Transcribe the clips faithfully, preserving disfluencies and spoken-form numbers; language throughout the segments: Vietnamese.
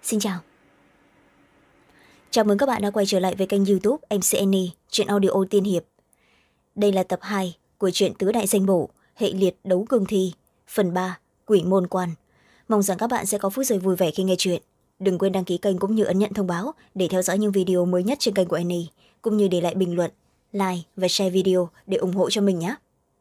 Xin chào. Chào mừng các bạn đã quay trở lại với kênh youtube em xê en i truyện audio tiên hiệp. Đây là tập hai của truyện Tứ Đại Danh Bổ hệ liệt đấu cương thi phần ba Quỷ Môn Quan. Mong rằng các bạn sẽ có phút giây vui vẻ khi nghe chuyện. Đừng quên đăng ký kênh cũng như ấn nhận thông báo để theo dõi những video mới nhất trên kênh của Annie, cũng như để lại bình luận, like và share video để ủng hộ cho mình nhé.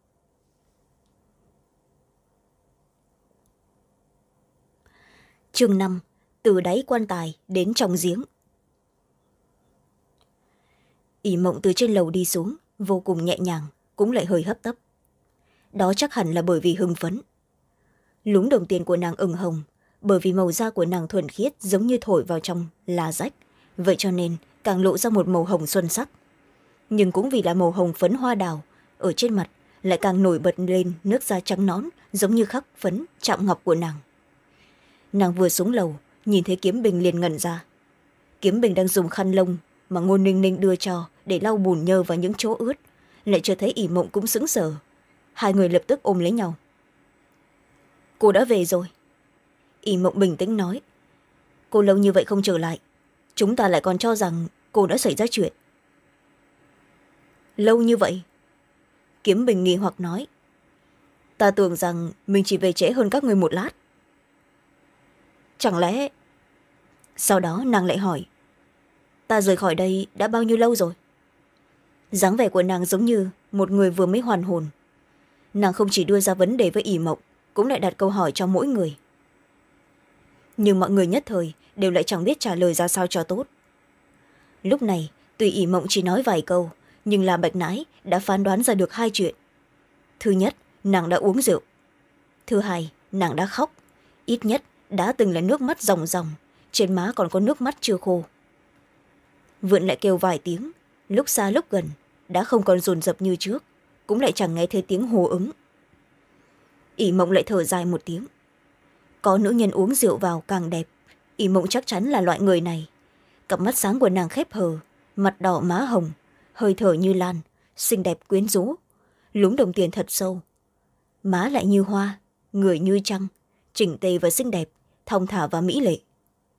Chương năm, từ đáy quan tài đến trong giếng. ỷ mộng từ trên lầu đi xuống vô cùng nhẹ nhàng, cũng lại hơi hấp tấp. Đó chắc hẳn là bởi vì hưng phấn. Lúm đồng tiền của nàng ửng hồng, bởi vì màu da của nàng thuần khiết giống như thổi vào trong là rách, vậy cho nên càng lộ ra một màu hồng xuân sắc. Nhưng cũng vì là màu hồng phấn hoa đào, ở trên mặt lại càng nổi bật lên nước da trắng nõn giống như khắc phấn chạm ngọc của nàng. Nàng vừa xuống lầu nhìn thấy Kiếm Bình liền ngẩn ra. Kiếm Bình đang dùng khăn lông mà Ngô Ninh Ninh đưa cho để lau bùn nhơ vào những chỗ ướt, lại chưa thấy ỷ mộng cũng sững sờ. Hai người lập tức ôm lấy nhau. Cô đã về rồi. ỷ mộng bình tĩnh nói. Cô lâu như vậy không trở lại, chúng ta lại còn cho rằng cô đã xảy ra chuyện. Lâu như vậy? Kiếm Bình nghi hoặc nói. Ta tưởng rằng mình chỉ về trễ hơn các người một lát. Chẳng lẽ... Sau đó nàng lại hỏi. Ta rời khỏi đây đã bao nhiêu lâu rồi? Dáng vẻ của nàng giống như một người vừa mới hoàn hồn. Nàng không chỉ đưa ra vấn đề với ỷ mộng, cũng lại đặt câu hỏi cho mỗi người. Nhưng mọi người nhất thời đều lại chẳng biết trả lời ra sao cho tốt. Lúc này tuy ỷ mộng chỉ nói vài câu, nhưng là Bạch Nãi đã phán đoán ra được hai chuyện. Thứ nhất, nàng đã uống rượu. Thứ hai, nàng đã khóc. Ít nhất đã từng là nước mắt ròng ròng, trên má còn có nước mắt chưa khô. Vượn lại kêu vài tiếng, lúc xa lúc gần, đã không còn dồn dập như trước, cũng lại chẳng nghe thấy tiếng hô ứng. ỷ mộng lại thở dài một tiếng. Có nữ nhân uống rượu vào càng đẹp, ỷ mộng chắc chắn là loại người này. Cặp mắt sáng của nàng khép hờ, mặt đỏ má hồng, hơi thở như lan, xinh đẹp quyến rũ, lúm đồng tiền thật sâu. Má lại như hoa, người như trăng, chỉnh tề và xinh đẹp, thong thả và mỹ lệ.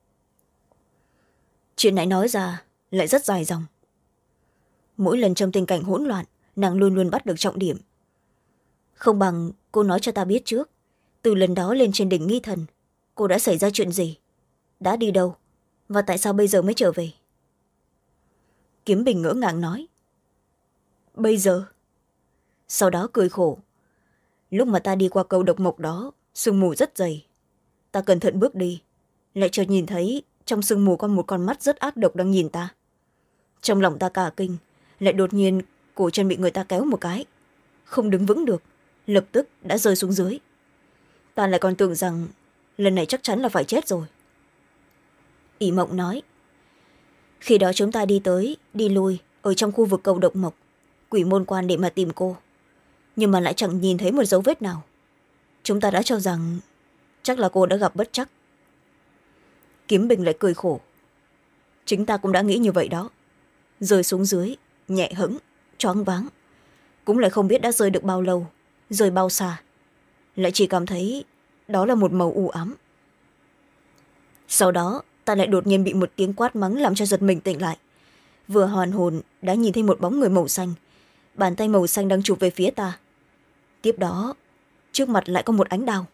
Chuyện nãy nói ra lại rất dài dòng. Mỗi lần trong tình cảnh hỗn loạn, nàng luôn luôn bắt được trọng điểm. Không bằng cô nói cho ta biết trước, từ lần đó lên trên đỉnh Nghi Thần, cô đã xảy ra chuyện gì, đã đi đâu, và tại sao bây giờ mới trở về? Kiếm Bình ngỡ ngàng nói. Bây giờ? Sau đó cười khổ. Lúc mà ta đi qua cầu độc mộc đó, sương mù rất dày. Ta cẩn thận bước đi, lại chợt nhìn thấy trong sương mù có một con mắt rất ác độc đang nhìn ta. Trong lòng ta cả kinh, lại đột nhiên cổ chân bị người ta kéo một cái, không đứng vững được, lập tức đã rơi xuống dưới. Ta lại còn tưởng rằng lần này chắc chắn là phải chết rồi. ỷ mộng nói. Khi đó chúng ta đi tới đi lui ở trong khu vực cầu độc mộc, Quỷ Môn Quan để mà tìm cô, nhưng mà lại chẳng nhìn thấy một dấu vết nào. Chúng ta đã cho rằng chắc là cô đã gặp bất trắc. Kiếm Bình lại cười khổ. Chính ta cũng đã nghĩ như vậy đó. Rơi xuống dưới, nhẹ hẫng, choáng váng, cũng lại không biết đã rơi được bao lâu, rơi bao xa, lại chỉ cảm thấy đó là một màu u ám. Sau đó ta lại đột nhiên bị một tiếng quát mắng làm cho giật mình tỉnh lại. Vừa hoàn hồn đã nhìn thấy một bóng người màu xanh, bàn tay màu xanh đang chụp về phía ta. Tiếp đó trước mặt lại có một ánh đao.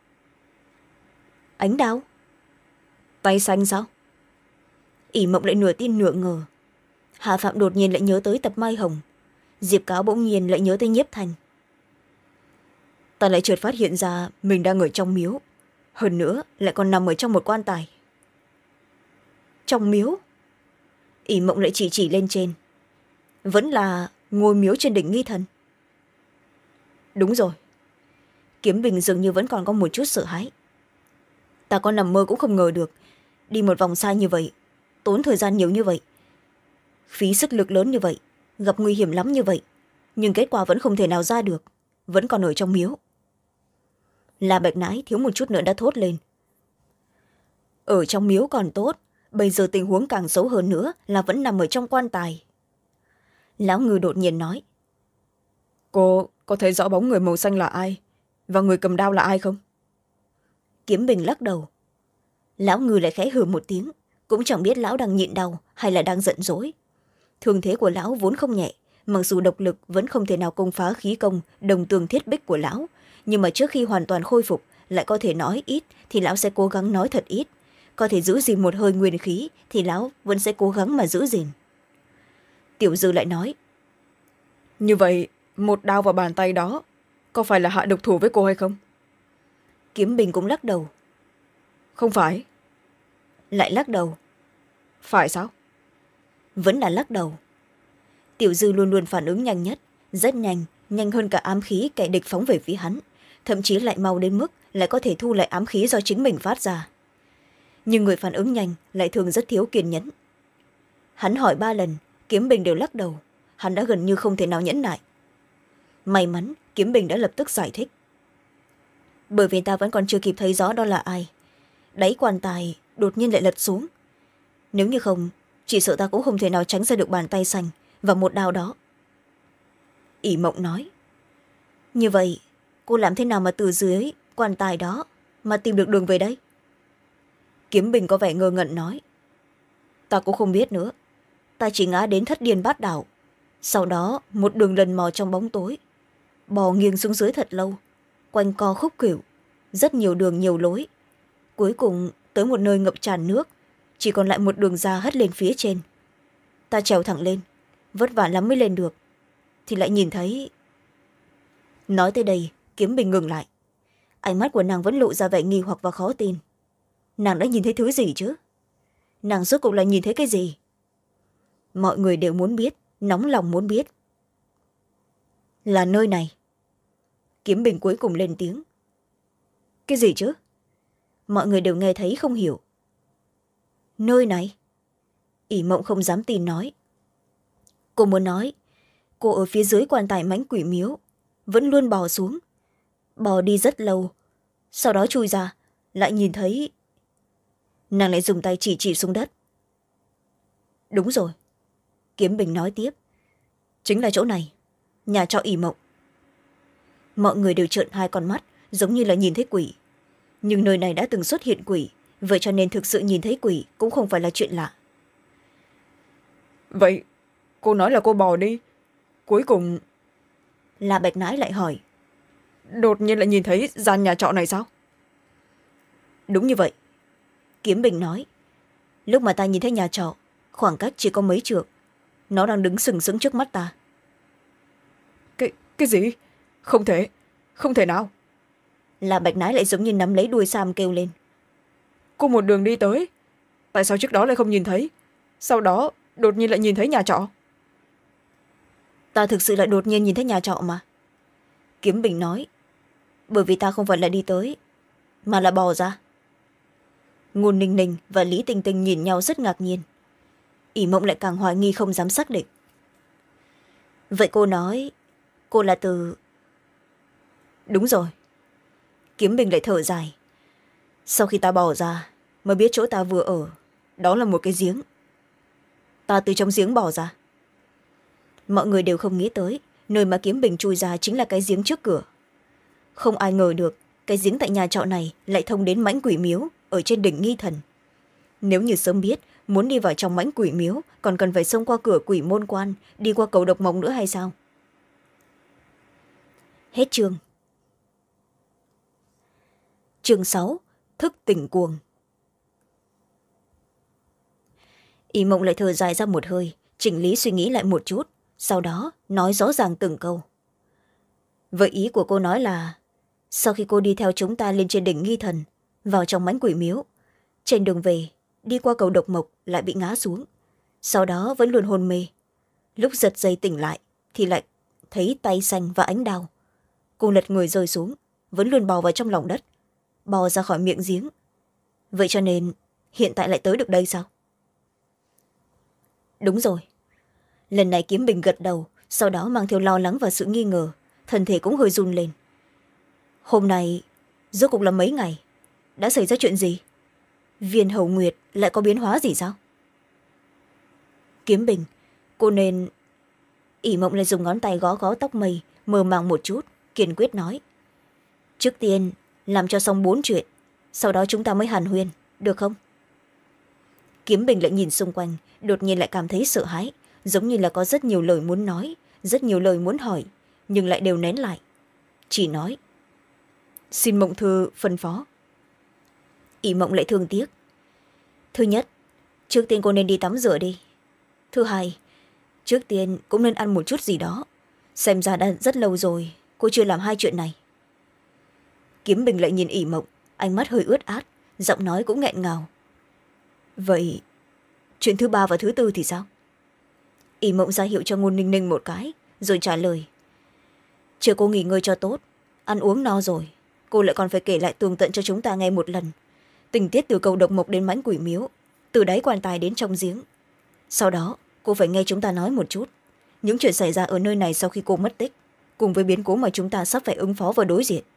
Ánh đao? Tay xanh sao? ỷ mộng lại nửa tin nửa ngờ. Hạ Phạm đột nhiên lại nhớ tới tập Mai Hồng, Diệp Cáo bỗng nhiên lại nhớ tới Nhiếp Thanh. Ta lại chợt phát hiện ra mình đang ở trong miếu, hơn nữa lại còn nằm ở trong một quan tài. Trong miếu? ỷ mộng lại chỉ chỉ lên trên. Vẫn là ngôi miếu trên đỉnh Nghi Thần. Đúng rồi. Kiếm Bình dường như vẫn còn có một chút sợ hãi. Ta có nằm mơ cũng không ngờ được, đi một vòng xa như vậy, tốn thời gian nhiều như vậy, phí sức lực lớn như vậy, gặp nguy hiểm lắm như vậy, nhưng kết quả vẫn không thể nào ra được, vẫn còn ở trong miếu. Là Bạch Nãi thiếu một chút nữa đã thốt lên. Ở trong miếu còn tốt, bây giờ tình huống càng xấu hơn nữa là vẫn nằm ở trong quan tài. Lão Ngư đột nhiên nói. Cô có thấy rõ bóng người màu xanh là ai, và người cầm đao là ai không? Kiếm Bình lắc đầu. lão ngư lại khẽ hừ một tiếng, cũng chẳng biết lão đang nhịn đau hay là đang giận dỗi. Thương thế của lão vốn không nhẹ, mặc dù độc lực vẫn không thể nào công phá khí công đồng tường thiết bích của lão, nhưng mà trước khi hoàn toàn khôi phục lại có thể nói ít thì lão sẽ cố gắng nói thật ít, có thể giữ gìn một hơi nguyên khí thì lão vẫn sẽ cố gắng mà giữ gìn. Tiểu Dư lại nói, như vậy một đao vào bàn tay đó có phải là hạ độc thủ với cô hay không? Kiếm Bình cũng lắc đầu. Không phải. Lại lắc đầu. Phải sao? Vẫn là lắc đầu. Tiểu Dư luôn luôn phản ứng nhanh nhất, rất nhanh, nhanh hơn cả ám khí kẻ địch phóng về phía hắn, thậm chí lại mau đến mức lại có thể thu lại ám khí do chính mình phát ra. Nhưng người phản ứng nhanh lại thường rất thiếu kiên nhẫn. Hắn hỏi ba lần, Kiếm Bình đều lắc đầu, hắn đã gần như không thể nào nhẫn nại. May mắn Kiếm Bình đã lập tức giải thích. Bởi vì ta vẫn còn chưa kịp thấy rõ đó là ai, đáy quan tài đột nhiên lại lật xuống. Nếu như không, chỉ sợ ta cũng không thể nào tránh ra được bàn tay xanh và một đao đó. ỷ Mộng nói, như vậy cô làm thế nào mà từ dưới quan tài đó mà tìm được đường về đây? Kiếm Bình có vẻ ngơ ngẩn nói, ta cũng không biết nữa, ta chỉ ngã đến thất điên bát đảo, sau đó một đường lần mò trong bóng tối, bò nghiêng xuống dưới thật lâu, quanh co khúc khuỷu, rất nhiều đường nhiều lối, cuối cùng tới một nơi ngập tràn nước, chỉ còn lại một đường ra hất lên phía trên. Ta trèo thẳng lên, vất vả lắm mới lên được, thì lại nhìn thấy. Nói tới đây Kiếm Bình ngừng lại, ánh mắt của nàng vẫn lộ ra vẻ nghi hoặc và khó tin. Nàng đã nhìn thấy thứ gì chứ? Nàng rốt cuộc là nhìn thấy cái gì? Mọi người đều muốn biết, nóng lòng muốn biết. Là nơi này. Kiếm Bình cuối cùng lên tiếng. Cái gì chứ? Mọi người đều nghe thấy không hiểu. Nơi này? ỷ Mộng không dám tin nói. Cô muốn nói cô ở phía dưới quan tài mãnh quỷ miếu vẫn luôn bò xuống, bò đi rất lâu, sau đó chui ra lại nhìn thấy. Nàng lại dùng tay chỉ chỉ xuống đất. Đúng rồi, Kiếm Bình nói tiếp, chính là chỗ này, nhà trọ ỷ Mộng. Mọi người đều trợn hai con mắt, giống như là nhìn thấy quỷ. Nhưng nơi này đã từng xuất hiện quỷ, vậy cho nên thực sự nhìn thấy quỷ cũng không phải là chuyện lạ. Vậy cô nói là cô bò đi, cuối cùng. La Bạch Nãi lại hỏi, đột nhiên lại nhìn thấy gian nhà trọ này sao? Đúng như vậy, Kiếm Bình nói. Lúc mà ta nhìn thấy nhà trọ, khoảng cách chỉ có mấy trượng, nó đang đứng sừng sững trước mắt ta. Cái, cái gì? Không thể, không thể nào. La Bạch Nãi lại giống như nắm lấy đuôi Sam kêu lên. Cô một đường đi tới, tại sao trước đó lại không nhìn thấy, sau đó đột nhiên lại nhìn thấy nhà trọ? Ta thực sự là đột nhiên nhìn thấy nhà trọ mà, Kiếm Bình nói. Bởi vì ta không phải là đi tới, mà là bò ra. Ngôn Ninh Ninh và Lý Tinh Tinh nhìn nhau rất ngạc nhiên. ỷ Mộng lại càng hoài nghi không dám xác định. Vậy cô nói cô là từ. Đúng rồi, Kiếm Bình lại thở dài. Sau khi ta bò ra mới biết chỗ ta vừa ở đó là một cái giếng. Ta từ trong giếng bò ra. Mọi người đều không nghĩ tới nơi mà Kiếm Bình chui ra chính là cái giếng trước cửa. Không ai ngờ được cái giếng tại nhà trọ này lại thông đến mãnh quỷ miếu ở trên đỉnh Nghi Thần. Nếu như sớm biết muốn đi vào trong mãnh quỷ miếu còn cần phải xông qua cửa quỷ môn quan, đi qua cầu độc mộc nữa hay sao? Hết chương. Chương sáu, thức tỉnh cuồng. ỷ Mộng lại thở dài ra một hơi, chỉnh lý suy nghĩ lại một chút, sau đó nói rõ ràng từng câu. Vậy ý của cô nói là sau khi cô đi theo chúng ta lên trên đỉnh Nghi Thần, vào trong mãnh quỷ miếu, trên đường về đi qua cầu độc mộc lại bị ngã xuống, sau đó vẫn luôn hôn mê. Lúc giật dây tỉnh lại thì lại thấy tay xanh và ánh đao. Cô lật người rơi xuống, vẫn luôn bò vào trong lòng đất, bò ra khỏi miệng giếng. Vậy cho nên hiện tại lại tới được đây sao? Đúng rồi. Lần này Kiếm Bình gật đầu, sau đó mang theo lo lắng và sự nghi ngờ, thân thể cũng hơi run lên. Hôm nay rốt cuộc là mấy ngày, đã xảy ra chuyện gì? Viên Hầu Nguyệt lại có biến hóa gì sao? Kiếm Bình, cô nên. ỷ Mộng lại dùng ngón tay gõ gõ tóc mây, mơ màng một chút, kiên quyết nói. Trước tiên làm cho xong bốn chuyện, sau đó chúng ta mới hàn huyên. được không? Kiếm Bình lại nhìn xung quanh, đột nhiên lại cảm thấy sợ hãi, giống như là có rất nhiều lời muốn nói, rất nhiều lời muốn hỏi, nhưng lại đều nén lại. Chỉ nói, xin Mộng Thư phân phó. ỷ Mộng lại thương tiếc. Thứ nhất, trước tiên cô nên đi tắm rửa đi. Thứ hai, trước tiên cũng nên ăn một chút gì đó. Xem ra đã rất lâu rồi cô chưa làm hai chuyện này. Kiếm Bình lại nhìn ỷ Mộng, ánh mắt hơi ướt át, giọng nói cũng nghẹn ngào. Vậy chuyện thứ ba và thứ tư thì sao? ỷ Mộng ra hiệu cho Ngôn Ninh Ninh một cái rồi trả lời. Chưa cô nghỉ ngơi cho tốt, ăn uống no rồi, cô lại còn phải kể lại tường tận cho chúng ta nghe một lần. Tình tiết từ cầu độc mộc đến mãnh quỷ miếu, từ đáy quan tài đến trong giếng. Sau đó cô phải nghe chúng ta nói một chút những chuyện xảy ra ở nơi này sau khi cô mất tích, cùng với biến cố mà chúng ta sắp phải ứng phó và đối diện.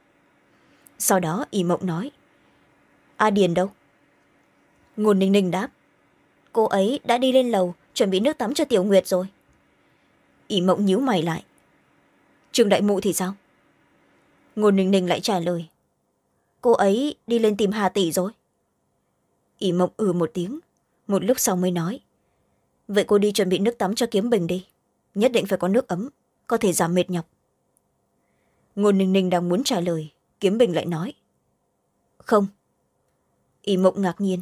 Sau đó ỷ Mộng nói, A Điền đâu? Ngôn Ninh Ninh đáp, cô ấy đã đi lên lầu chuẩn bị nước tắm cho Tiểu Nguyệt rồi. ỷ Mộng nhíu mày lại. Trương đại mụ thì sao? Ngôn Ninh Ninh lại trả lời, cô ấy đi lên tìm Hà tỷ rồi. ỷ Mộng ừ một tiếng, một lúc sau mới nói, vậy cô đi chuẩn bị nước tắm cho Kiếm Bình đi, nhất định phải có nước ấm, có thể giảm mệt nhọc. Ngôn Ninh Ninh đang muốn trả lời, Kiếm Bình lại nói, không. ỷ Mộng ngạc nhiên,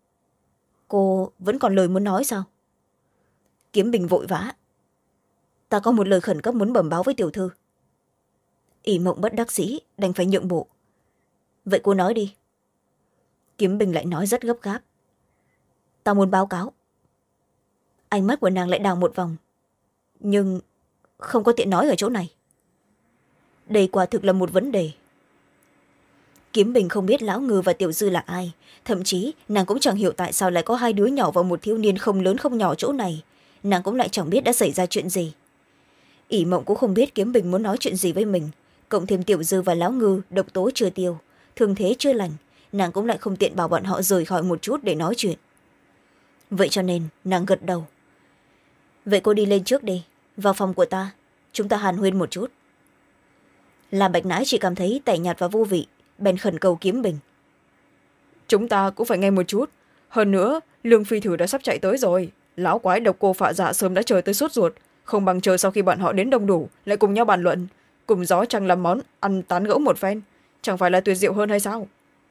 cô vẫn còn lời muốn nói sao? Kiếm Bình vội vã, ta có một lời khẩn cấp muốn bẩm báo với tiểu thư. ỷ Mộng bất đắc dĩ đành phải nhượng bộ, vậy cô nói đi. Kiếm Bình lại nói rất gấp gáp, ta muốn báo cáo. Ánh mắt của nàng lại đào một vòng, nhưng không có tiện nói ở chỗ này. Đây quả thực là một vấn đề. Kiếm Bình không biết Lão Ngư và Tiểu Dư là ai, thậm chí nàng cũng chẳng hiểu tại sao lại có hai đứa nhỏ và một thiếu niên không lớn không nhỏ chỗ này. Nàng cũng lại chẳng biết đã xảy ra chuyện gì. ỷ Mộng cũng không biết Kiếm Bình muốn nói chuyện gì với mình, cộng thêm Tiểu Dư và Lão Ngư độc tố chưa tiêu, thương thế chưa lành, nàng cũng lại không tiện bảo bọn họ rời khỏi một chút để nói chuyện. Vậy cho nên nàng gật đầu, vậy cô đi lên trước đi, vào phòng của ta, chúng ta hàn huyên một chút. Là Bạch Nãi chỉ cảm thấy tẻ nhạt và vô vị, bèn khẩn cầu Kiếm Bình, chúng ta cũng phải nghe một chút. Hơn nữa Lương Phi Thử đã sắp chạy tới rồi, lão quái độc cô Phạ Dạ sớm đã chờ tới sốt ruột, không bằng chờ sau khi bọn họ đến đông đủ lại cùng nhau bàn luận, cùng gió trăng làm món ăn tán gẫu một phen, chẳng phải là tuyệt diệu hơn hay sao?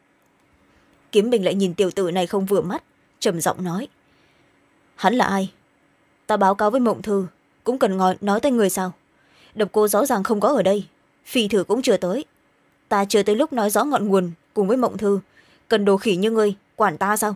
Kiếm Bình lại nhìn tiểu tử này không vừa mắt, trầm giọng nói, hắn là ai? Ta báo cáo với Mộng Thư cũng cần ngồi nói tên người sao? Độc cô rõ ràng không có ở đây, Phi Thử cũng chưa tới, ta chưa tới lúc nói rõ ngọn nguồn cùng với Mộng Thư, cần đồ khỉ như ngươi quản ta sao?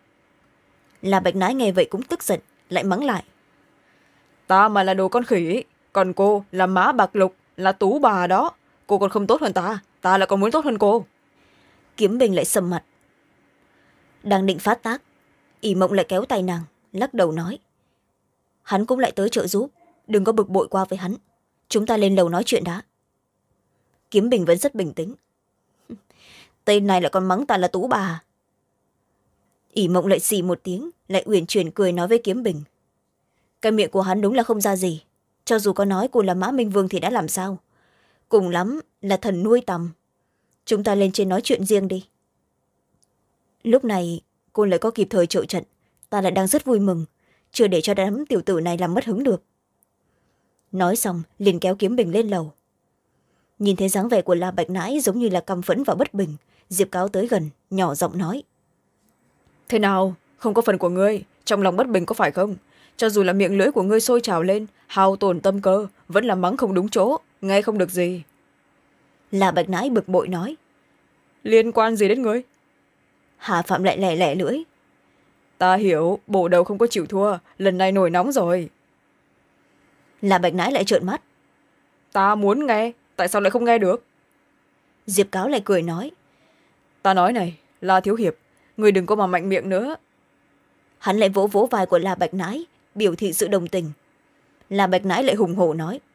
Là Bạch Nãi nghe vậy cũng tức giận, lại mắng lại, ta mà là đồ con khỉ, còn cô là Mã Bạc Lục, là tú bà đó, cô còn không tốt hơn ta, ta lại còn muốn tốt hơn cô. Kiếm Bình lại sầm mặt. Đang định phát tác, ỷ Mộng lại kéo tay nàng, lắc đầu nói, hắn cũng lại tới trợ giúp, đừng có bực bội qua với hắn, chúng ta lên lầu nói chuyện đã. Kiếm Bình vẫn rất bình tĩnh, tên này lại còn mắng ta là tú bà. ỷ Mộng lại xì một tiếng, lại uyển chuyển cười nói với Kiếm Bình, cái miệng của hắn đúng là không ra gì, cho dù có nói cô là Mã Minh Vương thì đã làm sao, cùng lắm là thần nuôi tầm, chúng ta lên trên nói chuyện riêng đi. Lúc này cô lại có kịp thời trợ trận, ta lại đang rất vui mừng, chưa để cho đám tiểu tử này làm mất hứng được. Nói xong liền kéo Kiếm Bình lên lầu. Nhìn thấy dáng vẻ của La Bạch Nãi giống như là căm phẫn và bất bình, Diệp Cáo tới gần nhỏ giọng nói, thế nào, không có phần của ngươi, trong lòng bất bình có phải không? Cho dù là miệng lưỡi của ngươi sôi trào lên, hao tổn tâm cơ, vẫn là mắng không đúng chỗ, nghe không được gì. La Bạch Nãi bực bội nói, liên quan gì đến ngươi? Hà Phạm lại lẻ lẻ lưỡi, ta hiểu, bổ đầu không có chịu thua, lần này nổi nóng rồi. La Bạch Nãi lại trợn mắt, ta muốn nghe, tại sao lại không nghe được? Diệp Cáo lại cười nói, ta nói này, La thiếu hiệp, ngươi đừng có mà mạnh miệng nữa. Hắn lại vỗ vỗ vai của La Bạch Nãi, biểu thị sự đồng tình. La Bạch Nãi lại hùng hổ nói,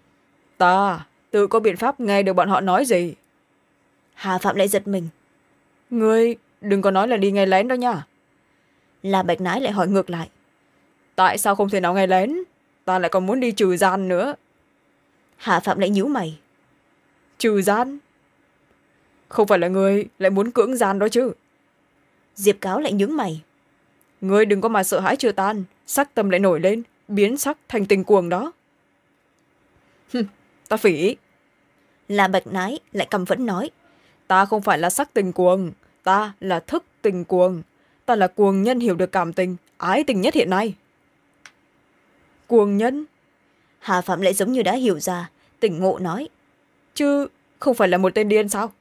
ta tự có biện pháp nghe được bọn họ nói gì. Hà Phạm lại giật mình, ngươi đừng có nói là đi nghe lén đó nha. La Bạch Nãi lại hỏi ngược lại, tại sao không thể nào nghe lén, ta lại còn muốn đi trừ gian nữa. Hà Phạm lại nhíu mày, trừ gian? Không phải là ngươi lại muốn cưỡng gian đó chứ? Diệp Cáo lại nhướng mày. Ngươi đừng có mà sợ hãi chưa tan, sắc tâm lại nổi lên, biến sắc thành tình cuồng đó. Hừm, ta phỉ. La Bạch Nái lại căm phẫn nói. Ta không phải là sắc tình cuồng, ta là thức tình cuồng. Ta là cuồng nhân hiểu được cảm tình, ái tình nhất hiện nay. Cuồng nhân? Hà Phạm lại giống như đã hiểu ra, tỉnh ngộ nói. Chứ không phải là một tên điên sao?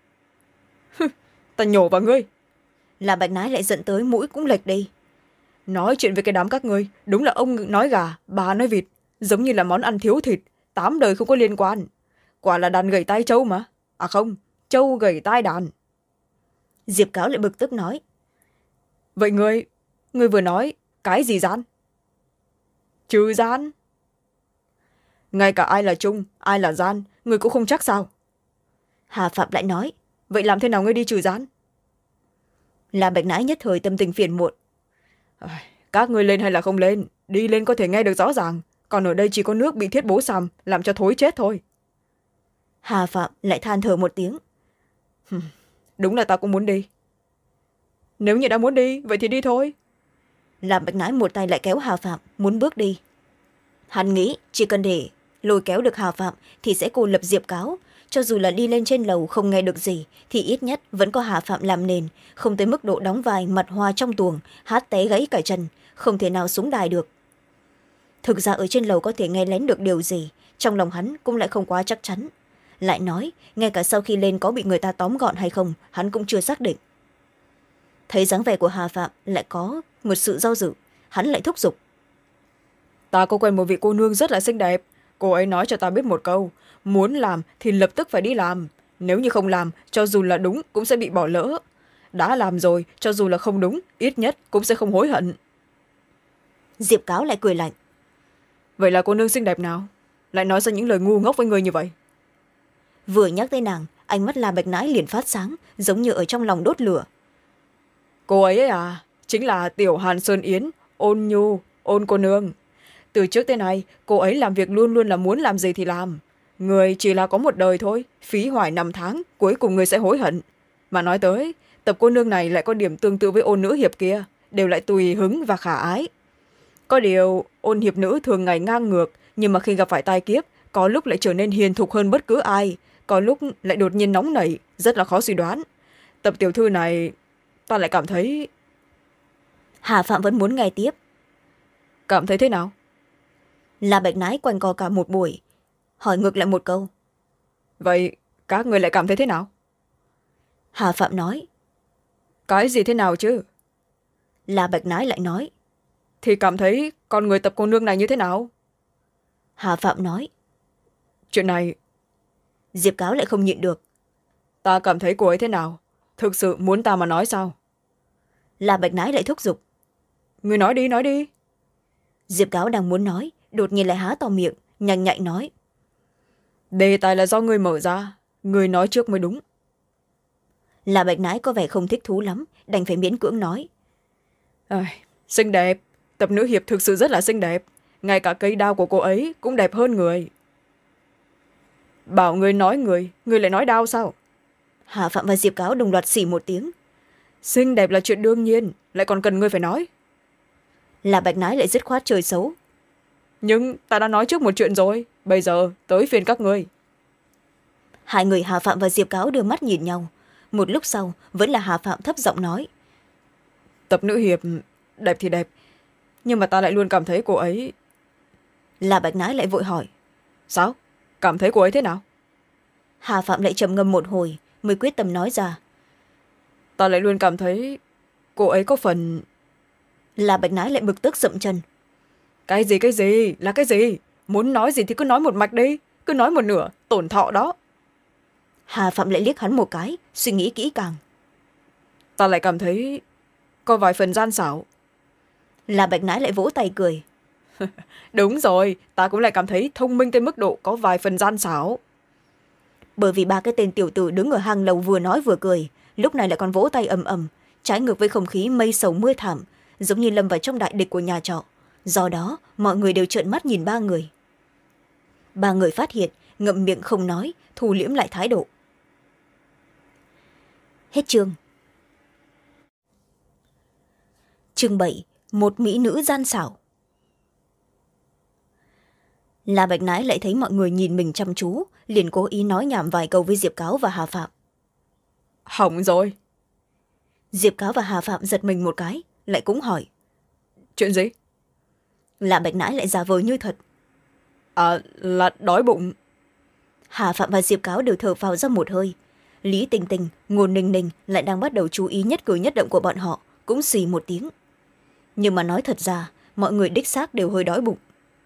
Ta nhổ vào ngươi. La Bạch Nái lại giận tới mũi cũng lệch đi. Nói chuyện với cái đám các ngươi, đúng là ông nói gà, bà nói vịt, giống như là món ăn thiếu thịt, tám đời không có liên quan. Quả là đàn gầy tai trâu mà. À không, trâu gầy tai đàn. Diệp Cáo lại bực tức nói. Vậy ngươi, ngươi vừa nói cái gì gian? Trừ gian? Ngay cả ai là trung, ai là gian, ngươi cũng không chắc sao? Hà Phạm lại nói. Vậy làm thế nào ngươi đi trừ gian? La Bạch Nái nhất thời tâm tình phiền muộn. Các ngươi lên hay là không lên, đi lên có thể nghe được rõ ràng, còn ở đây chỉ có nước bị thiết bố xằm làm cho thối chết thôi. Hà Phạm lại than thở một tiếng. Đúng là ta cũng muốn đi. Nếu như đã muốn đi vậy thì đi thôi. La Bạch Nái một tay lại kéo Hà Phạm muốn bước đi. Hắn nghĩ chỉ cần để lôi kéo được Hà Phạm thì sẽ cô lập Diệp Cáo, cho dù là đi lên trên lầu không nghe được gì thì ít nhất vẫn có Hà Phạm làm nền, không tới mức độ đóng vai mặt hoa trong tuồng hát té gãy cả chân, không thể nào xuống đài được. Thực ra ở trên lầu có thể nghe lén được điều gì, trong lòng hắn cũng lại không quá chắc chắn. Lại nói ngay cả sau khi lên có bị người ta tóm gọn hay không hắn cũng chưa xác định. Thấy dáng vẻ của Hà Phạm lại có một sự do dự, hắn lại thúc giục. Ta có quen một vị cô nương rất là xinh đẹp, cô ấy nói cho ta biết một câu, muốn làm thì lập tức phải đi làm, nếu như không làm cho dù là đúng cũng sẽ bị bỏ lỡ, đã làm rồi cho dù là không đúng ít nhất cũng sẽ không hối hận. Diệp Cáo lại cười lạnh. Vậy là cô nương xinh đẹp nào lại nói ra những lời ngu ngốc với người như vậy? Vừa nhắc tới nàng, ánh mắt La Bạch Nãi liền phát sáng, giống như ở trong lòng đốt lửa. Cô ấy, ấy à, chính là Tiểu Hàn Sơn Yến, Ôn Nhu, Ôn cô nương. Từ trước tới nay cô ấy làm việc luôn luôn là muốn làm gì thì làm, người chỉ là có một đời thôi, phí hoài năm tháng cuối cùng người sẽ hối hận. Mà nói tới tập cô nương này lại có điểm tương tự với Ôn nữ hiệp kia, đều lại tùy hứng và khả ái. Có điều Ôn hiệp nữ thường ngày ngang ngược, nhưng mà khi gặp phải tai kiếp có lúc lại trở nên hiền thục hơn bất cứ ai, có lúc lại đột nhiên nóng nảy, rất là khó suy đoán. Tập tiểu thư này ta lại cảm thấy. Hà Phạm vẫn muốn nghe tiếp. Cảm thấy thế nào? La Bạch Nãi quanh co cả một buổi, hỏi ngược lại một câu. Vậy các người lại cảm thấy thế nào? Hà Phạm nói. Cái gì thế nào chứ? La Bạch Nãi lại nói. Thì cảm thấy con người tập cô nương này như thế nào? Hà Phạm nói. Chuyện này. Diệp Cáo lại không nhịn được. Ta cảm thấy cô ấy thế nào? Thực sự muốn ta mà nói sao? La Bạch Nãi lại thúc giục. Người nói đi, nói đi. Diệp Cáo đang muốn nói, đột nhiên lại há to miệng, nhanh nhạy nói. Đề tài là do người mở ra, người nói trước mới đúng. La Bạch Nãi có vẻ không thích thú lắm, đành phải miễn cưỡng nói. À, xinh đẹp, tập nữ hiệp thực sự rất là xinh đẹp, ngay cả cây đao của cô ấy cũng đẹp hơn người. Bảo người nói người, người lại nói đao sao? Hà Phạm và Diệp Cáo đồng loạt xỉ một tiếng. Xinh đẹp là chuyện đương nhiên, lại còn cần ngươi phải nói. La Bạch Nãi lại dứt khoát chơi xấu. Nhưng ta đã nói trước một chuyện rồi, bây giờ tới phiên các ngươi. Hai người Hà Phạm và Diệp Cáo đưa mắt nhìn nhau, một lúc sau vẫn là Hà Phạm thấp giọng nói. Tập nữ hiệp đẹp thì đẹp, nhưng mà ta lại luôn cảm thấy cô ấy. La Bạch Nãi lại vội hỏi. Sao? Cảm thấy cô ấy thế nào? Hà Phạm lại trầm ngâm một hồi mới quyết tâm nói ra. Ta lại luôn cảm thấy cô ấy có phần. La Bạch Nãi lại bực tức dậm chân. Cái gì cái gì là cái gì? Muốn nói gì thì cứ nói một mạch đi, cứ nói một nửa tổn thọ đó. Hà Phạm lại liếc hắn một cái, suy nghĩ kỹ càng. Ta lại cảm thấy có vài phần gian xảo. La Bạch Nãi lại vỗ tay cười. Đúng rồi, ta cũng lại cảm thấy thông minh tới mức độ có vài phần gian xảo. Bởi vì ba cái tên tiểu tử đứng ở hang lầu vừa nói vừa cười, lúc này lại còn vỗ tay ầm ầm, trái ngược với không khí mây sầu mưa thảm, giống như lâm vào trong đại địch của nhà trọ. Do đó mọi người đều trợn mắt nhìn ba người. Ba người phát hiện, ngậm miệng không nói, thu liễm lại thái độ. Hết chương. chương bảy, một mỹ nữ gian xảo. La Bạch Nãi lại thấy mọi người nhìn mình chăm chú, liền cố ý nói nhảm vài câu với Diệp Cáo và Hà Phạm. Hỏng rồi. Diệp Cáo và Hà Phạm giật mình một cái, lại cũng hỏi. Chuyện gì? La Bạch Nãi lại giả vờ như thật. À, là đói bụng. Hà Phạm và Diệp Cáo đều thở phào ra một hơi. Lý Tình Tình, Ngôn Ninh Ninh lại đang bắt đầu chú ý nhất cử nhất động của bọn họ, cũng xì một tiếng. Nhưng mà nói thật ra, mọi người đích xác đều hơi đói bụng.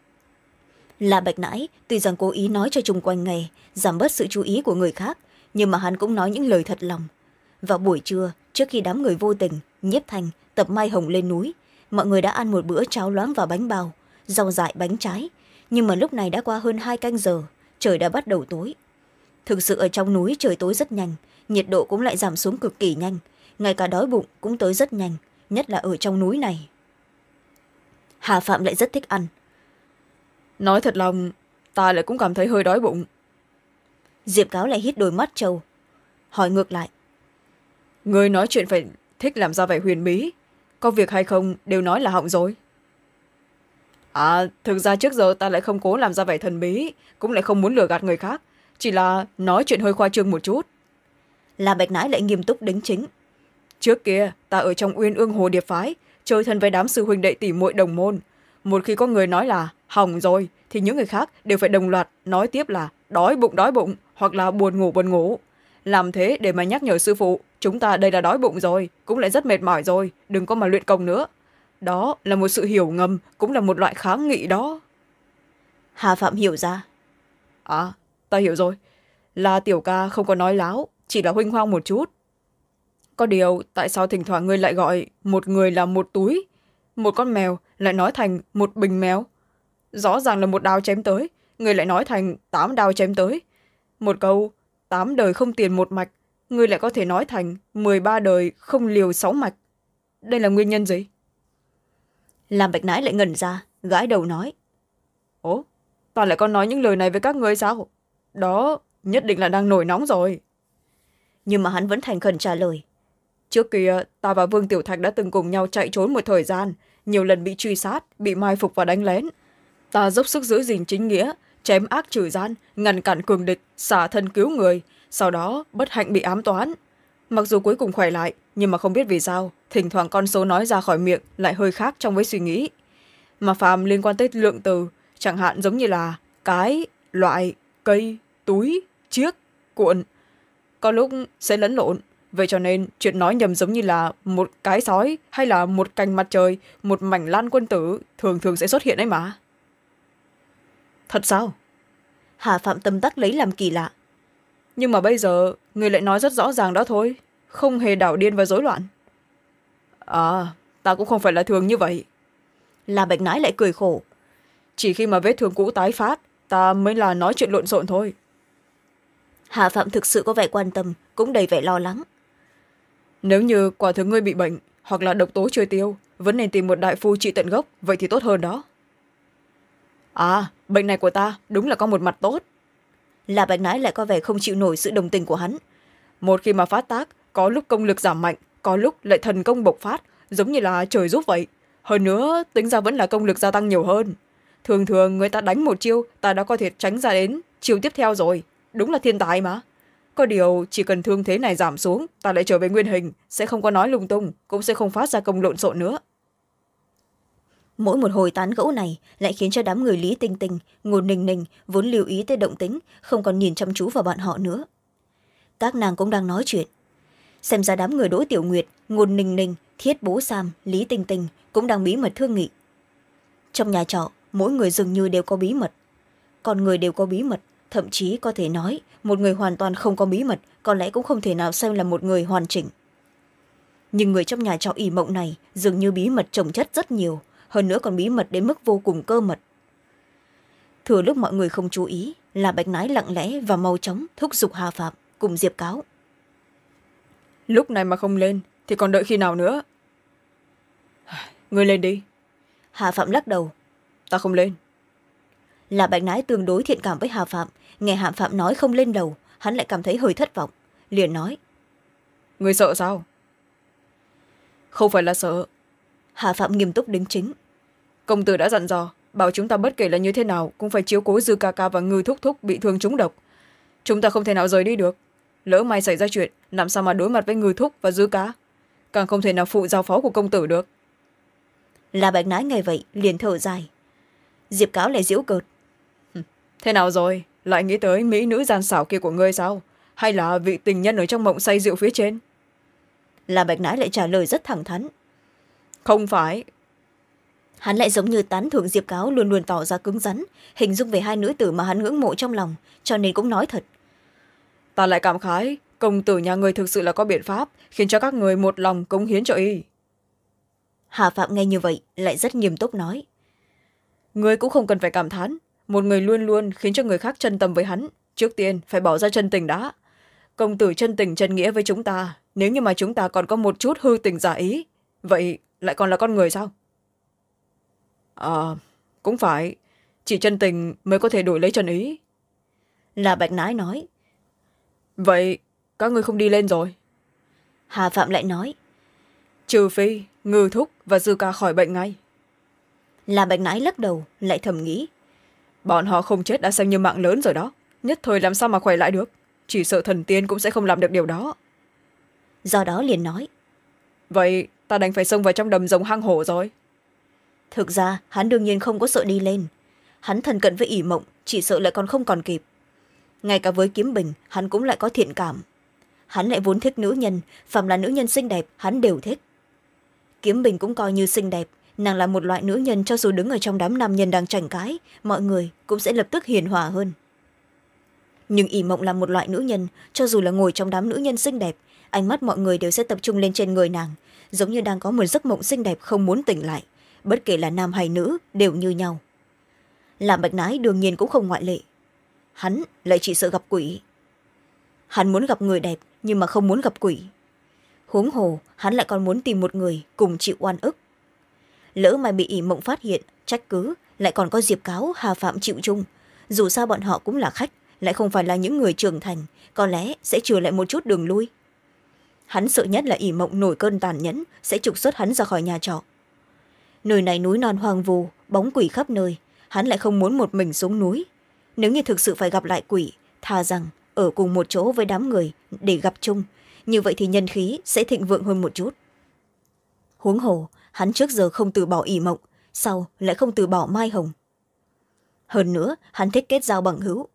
La Bạch Nãi tuy rằng cố ý nói cho chung quanh nghe, giảm bớt sự chú ý của người khác, nhưng mà hắn cũng nói những lời thật lòng. Vào buổi trưa, trước khi đám người Vô Tình, Nhiếp Thanh, Tập Mai Hồng lên núi, mọi người đã ăn một bữa cháo loãng và bánh bao, rau dại bánh trái. Nhưng mà lúc này đã qua hơn hai canh giờ, trời đã bắt đầu tối. Thực sự ở trong núi trời tối rất nhanh, nhiệt độ cũng lại giảm xuống cực kỳ nhanh, ngay cả đói bụng cũng tới rất nhanh, nhất là ở trong núi này. Hà Phạm lại rất thích ăn. Nói thật lòng, ta lại cũng cảm thấy hơi đói bụng. Diệp Cáo lại hít đôi mắt trâu, hỏi ngược lại. Người nói chuyện phải thích làm ra vẻ huyền bí, có việc hay không đều nói là hỏng rồi. À, thực ra trước giờ ta lại không cố làm ra vẻ thần bí, cũng lại không muốn lừa gạt người khác, chỉ là nói chuyện hơi khoa trương một chút. La Bạch Nãi lại nghiêm túc đính chính. Trước kia ta ở trong Uyên Ương Hồ Điệp Phái, chơi thân với đám sư huynh đệ tỷ muội đồng môn. Một khi có người nói là hỏng rồi thì những người khác đều phải đồng loạt nói tiếp là đói bụng đói bụng hoặc là buồn ngủ buồn ngủ. Làm thế để mà nhắc nhở sư phụ, chúng ta đây là đói bụng rồi, cũng lại rất mệt mỏi rồi, đừng có mà luyện công nữa. Đó là một sự hiểu ngầm, cũng là một loại kháng nghị đó. Hà Phạm hiểu ra. À, ta hiểu rồi, là tiểu ca không có nói láo, chỉ là huênh hoang một chút. Có điều tại sao thỉnh thoảng ngươi lại gọi một người là một túi, một con mèo lại nói thành một bình mèo? Rõ ràng là một đao chém tới, ngươi lại nói thành tám đao chém tới. Một câu tám đời không tiền một mạch, ngươi lại có thể nói thành mười ba đời không liều sáu mạch. Đây là nguyên nhân gì? Làm Bạch Nãi lại ngẩn ra, gãi đầu nói. Ố, ta lại còn nói những lời này với các ngươi sao? Đó nhất định là đang nổi nóng rồi. Nhưng mà hắn vẫn thành khẩn trả lời. Trước kia ta và Vương Tiểu Thạch đã từng cùng nhau chạy trốn một thời gian, nhiều lần bị truy sát, bị mai phục và đánh lén. Ta dốc sức giữ gìn chính nghĩa, chém ác trừ gian, ngăn cản cường địch, xả thân cứu người, sau đó bất hạnh bị ám toán. Mặc dù cuối cùng khỏe lại, nhưng mà không biết vì sao thỉnh thoảng con số nói ra khỏi miệng lại hơi khác trong với suy nghĩ. Mà phàm liên quan tới lượng từ, chẳng hạn giống như là cái, loại, cây, túi, chiếc, cuộn, có lúc sẽ lẫn lộn. Vậy cho nên chuyện nói nhầm giống như là một cái sói hay là một cành mặt trời, một mảnh lan quân tử thường thường sẽ xuất hiện ấy mà. Thật sao? Hà Phạm tâm tắc lấy làm kỳ lạ. Nhưng mà bây giờ người lại nói rất rõ ràng đó thôi, không hề đảo điên và rối loạn. À, ta cũng không phải là thường như vậy. La Bạch Nãi lại cười khổ. Chỉ khi mà vết thương cũ tái phát, ta mới là nói chuyện lộn xộn thôi. Hà Phạm thực sự có vẻ quan tâm, cũng đầy vẻ lo lắng. Nếu như quả thực ngươi bị bệnh hoặc là độc tố chưa tiêu, vẫn nên tìm một đại phu trị tận gốc, vậy thì tốt hơn đó. À, bệnh này của ta đúng là có một mặt tốt. La Bạch Nãi lại có vẻ không chịu nổi sự đồng tình của hắn. Một khi mà phát tác, có lúc công lực giảm mạnh, có lúc lại thần công bộc phát, giống như là trời giúp vậy. Hơn nữa, tính ra vẫn là công lực gia tăng nhiều hơn. Thường thường người ta đánh một chiêu, ta đã có thể tránh ra đến chiêu tiếp theo rồi. Đúng là thiên tài mà. Có điều chỉ cần thương thế này giảm xuống, ta lại trở về nguyên hình, sẽ không có nói lung tung, cũng sẽ không phát ra công lộn xộn nữa. Mỗi một hồi tán gẫu này lại khiến cho đám người Lý Tinh Tinh, Ngôn Ninh Ninh vốn lưu ý tới động tính, không còn nhìn chăm chú vào bọn họ nữa. Các nàng cũng đang nói chuyện. Xem ra đám người Đỗ Tiểu Nguyệt, Ngôn Ninh Ninh, Thiết Bố Sam, Lý Tinh Tinh cũng đang bí mật thương nghị. Trong nhà trọ, mỗi người dường như đều có bí mật. Còn người đều có bí mật, thậm chí có thể nói một người hoàn toàn không có bí mật có lẽ cũng không thể nào xem là một người hoàn chỉnh. Nhưng người trong nhà trọ ỉ mộng này dường như bí mật chồng chất rất nhiều, hơn nữa còn bí mật đến mức vô cùng cơ mật. Thừa lúc mọi người không chú ý, là Bạch Nãi lặng lẽ và mau chóng thúc giục Hà Phạm cùng Diệp Cáo. Lúc này mà không lên thì còn đợi khi nào nữa? Ngươi lên đi. Hà Phạm lắc đầu. Ta không lên. Là Bạch Nãi tương đối thiện cảm với Hà Phạm, nghe Hà Phạm nói không lên lầu, hắn lại cảm thấy hơi thất vọng, liền nói. Ngươi sợ sao? Không phải là sợ. Hà Phạm nghiêm túc đính chính. Công tử đã dặn dò bảo chúng ta bất kể là như thế nào cũng phải chiếu cố Dư ca ca và Ngư thúc thúc bị thương trúng độc. Chúng ta không thể nào rời đi được. Lỡ may xảy ra chuyện làm sao mà đối mặt với Ngư thúc và Dư ca, càng không thể nào phụ giao phó của công tử được. La Bạch Nái nghe vậy liền thở dài. Diệp Cáo lại giễu cợt. Thế nào rồi, lại nghĩ tới mỹ nữ gian xảo kia của ngươi sao, hay là vị tình nhân ở trong mộng say rượu phía trên? La Bạch Nái lại trả lời rất thẳng thắn. Không phải. Hắn lại giống như tán thưởng Diệp Cáo luôn luôn tỏ ra cứng rắn, hình dung về hai nữ tử mà hắn ngưỡng mộ trong lòng, cho nên cũng nói thật. Ta lại cảm khái công tử nhà người thực sự là có biện pháp khiến cho các người một lòng cống hiến cho y. Hà Phạm nghe như vậy lại rất nghiêm túc nói. Người cũng không cần phải cảm thán, một người luôn luôn khiến cho người khác chân tâm với hắn, trước tiên phải bỏ ra chân tình đã. Công tử chân tình chân nghĩa với chúng ta, nếu như mà chúng ta còn có một chút hư tình giả ý, vậy lại còn là con người sao? À, cũng phải, chỉ chân tình mới có thể đổi lấy chân ý. Là Bạch Nái nói. Vậy các ngươi không đi lên rồi? Hà Phạm lại nói. Trừ phi Ngư thúc và Dư ca khỏi bệnh ngay. Là Bạch Nái lắc đầu lại thầm nghĩ. Bọn họ không chết đã xem như mạng lớn rồi đó, nhất thời làm sao mà khỏe lại được, chỉ sợ thần tiên cũng sẽ không làm được điều đó. Do đó liền nói. Vậy ta đành phải xông vào trong đầm rồng hang hổ rồi. Thực ra hắn đương nhiên không có sợ đi lên, hắn thân cận với ỷ mộng chỉ sợ lại còn không còn kịp. Ngay cả với Kiếm Bình hắn cũng lại có thiện cảm, hắn lại vốn thích nữ nhân, phàm là nữ nhân xinh đẹp hắn đều thích. Kiếm Bình cũng coi như xinh đẹp, nàng là một loại nữ nhân cho dù đứng ở trong đám nam nhân đang tranh cãi, mọi người cũng sẽ lập tức hiền hòa hơn. Nhưng ỷ mộng là một loại nữ nhân, cho dù là ngồi trong đám nữ nhân xinh đẹp, ánh mắt mọi người đều sẽ tập trung lên trên người nàng, giống như đang có một giấc mộng xinh đẹp không muốn tỉnh lại, bất kể là nam hay nữ đều như nhau. Làm Bạch Nái đương nhiên cũng không ngoại lệ, hắn lại chỉ sợ gặp quỷ. Hắn muốn gặp người đẹp nhưng mà không muốn gặp quỷ, huống hồ hắn lại còn muốn tìm một người cùng chịu oan ức. Lỡ mà bị ỷ mộng phát hiện trách cứ, lại còn có Diệp Cáo, Hà Phạm chịu chung, dù sao bọn họ cũng là khách, lại không phải là những người trưởng thành, có lẽ sẽ trừ lại một chút đường lui. Hắn sợ nhất là ỷ mộng nổi cơn tàn nhẫn sẽ trục xuất hắn ra khỏi nhà trọ. Nơi này núi non hoang vu, bóng quỷ khắp nơi, hắn lại không muốn một mình xuống núi. Nếu như thực sự phải gặp lại quỷ, thà rằng ở cùng một chỗ với đám người để gặp chung, như vậy thì nhân khí sẽ thịnh vượng hơn một chút. Huống hồ hắn trước giờ không từ bỏ ỷ mộng, sau lại không từ bỏ Mai Hồng. Hơn nữa hắn thích kết giao bằng hữu.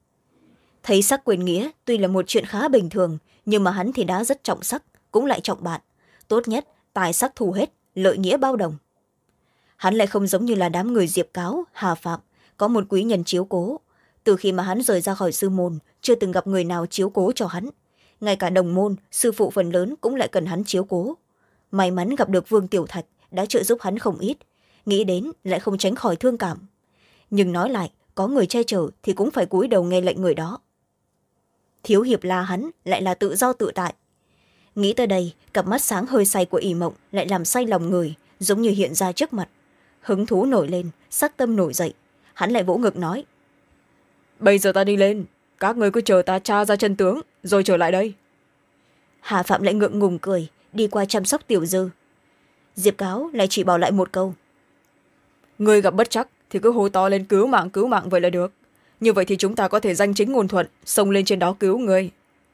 Thấy sắc quên nghĩa tuy là một chuyện khá bình thường, nhưng mà hắn thì đã rất trọng sắc, cũng lại trọng bạn. Tốt nhất tài sắc thù hết, lợi nghĩa bao đồng. Hắn lại không giống như là đám người Diệp Cáo, Hà Phạm, có một quý nhân chiếu cố. Từ khi mà hắn rời ra khỏi sư môn, chưa từng gặp người nào chiếu cố cho hắn. Ngay cả đồng môn, sư phụ phần lớn cũng lại cần hắn chiếu cố. May mắn gặp được Vương Tiểu Thạch đã trợ giúp hắn không ít, nghĩ đến lại không tránh khỏi thương cảm. Nhưng nói lại, có người che chở thì cũng phải cúi đầu nghe lệnh người đó. Thiếu hiệp là hắn lại là tự do tự tại. Nghĩ tới đây, cặp mắt sáng hơi say của ỷ mộng lại làm say lòng người, giống như hiện ra trước mặt. Hứng thú nổi lên, sắc tâm nổi dậy, hắn lại vỗ ngực nói. Bây giờ ta đi lên, các người cứ chờ ta tra ra chân tướng rồi trở lại đây. Hà Phạm lại ngượng ngùng cười, đi qua chăm sóc Tiểu Dư. Diệp Cáo lại chỉ bảo lại một câu. Người gặp bất trắc thì cứ hô to lên cứu mạng cứu mạng vậy là được, như vậy thì chúng ta có thể danh chính ngôn thuận xông lên trên đó cứu người.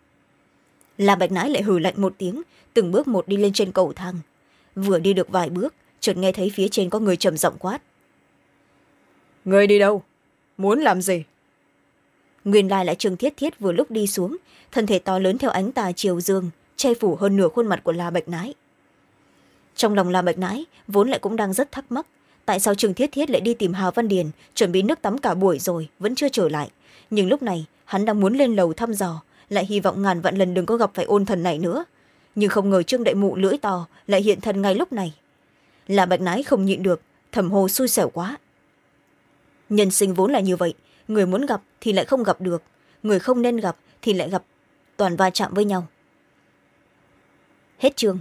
La Bạch Nái lại hừ lạnh một tiếng, từng bước một đi lên trên cầu thang. Vừa đi được vài bước, chợt nghe thấy phía trên có người trầm giọng quát. Người đi đâu, muốn làm gì? Nguyên lai lại Trương Thiết Thiết vừa lúc đi xuống, thân thể to lớn theo ánh tà chiều dương, che phủ hơn nửa khuôn mặt của La Bạch Nái. Trong lòng La Bạch Nái vốn lại cũng đang rất thắc mắc, tại sao Trương Thiết Thiết lại đi tìm Hà Văn Điền, chuẩn bị nước tắm cả buổi rồi vẫn chưa trở lại. Nhưng lúc này hắn đang muốn lên lầu thăm dò, lại hy vọng ngàn vạn lần đừng có gặp phải ôn thần này nữa. Nhưng không ngờ Trương đại mụ lưỡi to lại hiện thân ngay lúc này. La Bạch Nái không nhịn được, thầm hồ xui xẻo quá. Nhân sinh vốn là như vậy, người muốn gặp thì lại không gặp được, người không nên gặp thì lại gặp, toàn va chạm với nhau. Hết chương.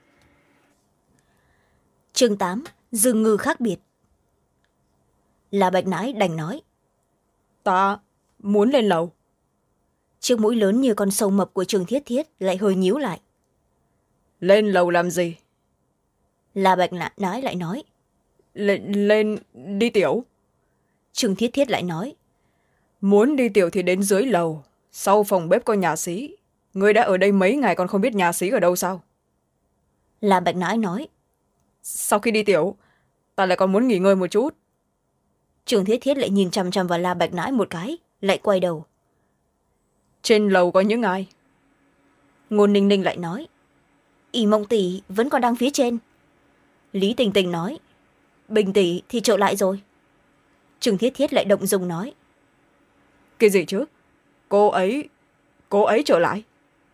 Chương tám. Dương ngư khác biệt. La Bạch Nái đành nói. Ta muốn lên lầu. Chiếc mũi lớn như con sâu mập của Trương Thiết Thiết lại hơi nhíu lại. Lên lầu làm gì? La Bạch Nãi lại nói. lên, lên đi tiểu. Trương Thiết Thiết lại nói. Muốn đi tiểu thì đến dưới lầu, sau phòng bếp có nhà xí. Ngươi đã ở đây mấy ngày còn không biết nhà xí ở đâu sao? La Bạch Nãi nói. Sau khi đi tiểu, ta lại còn muốn nghỉ ngơi một chút. Trương Thiết Thiết lại nhìn chằm chằm vào La Bạch Nãi một cái, lại quay đầu. Trên lầu có những ai? Ngôn Ninh Ninh lại nói. Ỷ Mộng tỷ vẫn còn đang phía trên. Lý Tình Tình nói. Bình tỷ thì trở lại rồi. Trương Thiết Thiết lại động dung nói. Cái gì chứ? Cô ấy cô ấy trở lại?